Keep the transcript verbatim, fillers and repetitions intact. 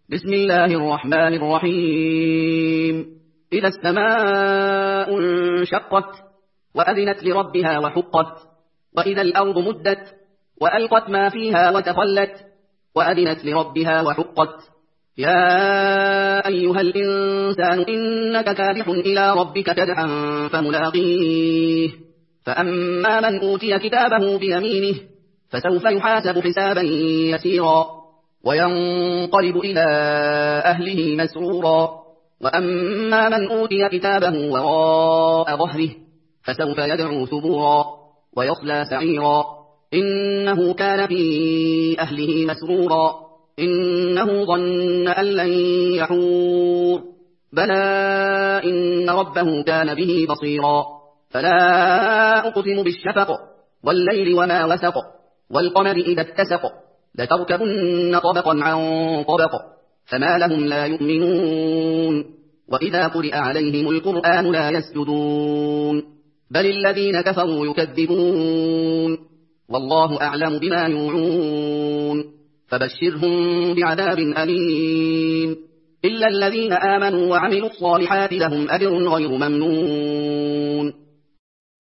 بسم الله الرحمن الرحيم. إذا السماء انشقت وأذنت لربها وحقت، وإذا الأرض مدت وألقت ما فيها وتخلت وأذنت لربها وحقت. يا أيها الإنسان إنك كادح إلى ربك كدحا فملاقيه. فأما من أوتي كتابه بيمينه فسوف يحاسب حسابا يسيرا وينقلب إلى أهله مسرورا. وأما من أوتي كتابه وراء ظهره فسوف يدعو ثبورا ويصلى سعيرا. إنه كان في أهله مسرورا إنه ظن أن لن يحور. بلى إن ربه كان به بصيرا. فلا أقسم بالشفق والليل وما وسق والقمر إذا اتسق لتركبن طبقا عن طبق فما لهم لا يؤمنون. وإذا قرئ عليهم القرآن لا يسجدون بل الذين كفروا يكذبون والله أعلم بما يوعون. فبشرهم بعذاب أليم إلا الذين آمنوا وعملوا الصالحات لهم أجر غير ممنون.